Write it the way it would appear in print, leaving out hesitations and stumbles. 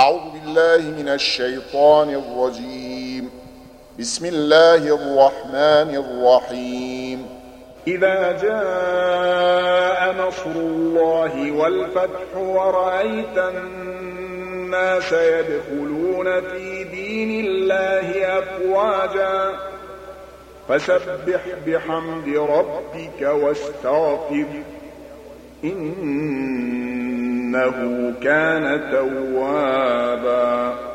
أعوذ بالله من الشيطان الرجيم. بسم الله الرحمن الرحيم. إذا جاء نصر الله والفتح ورأيت الناس يدخلون في دين الله أفواجا فسبح بحمد ربك واستغفر إنه كان توابا.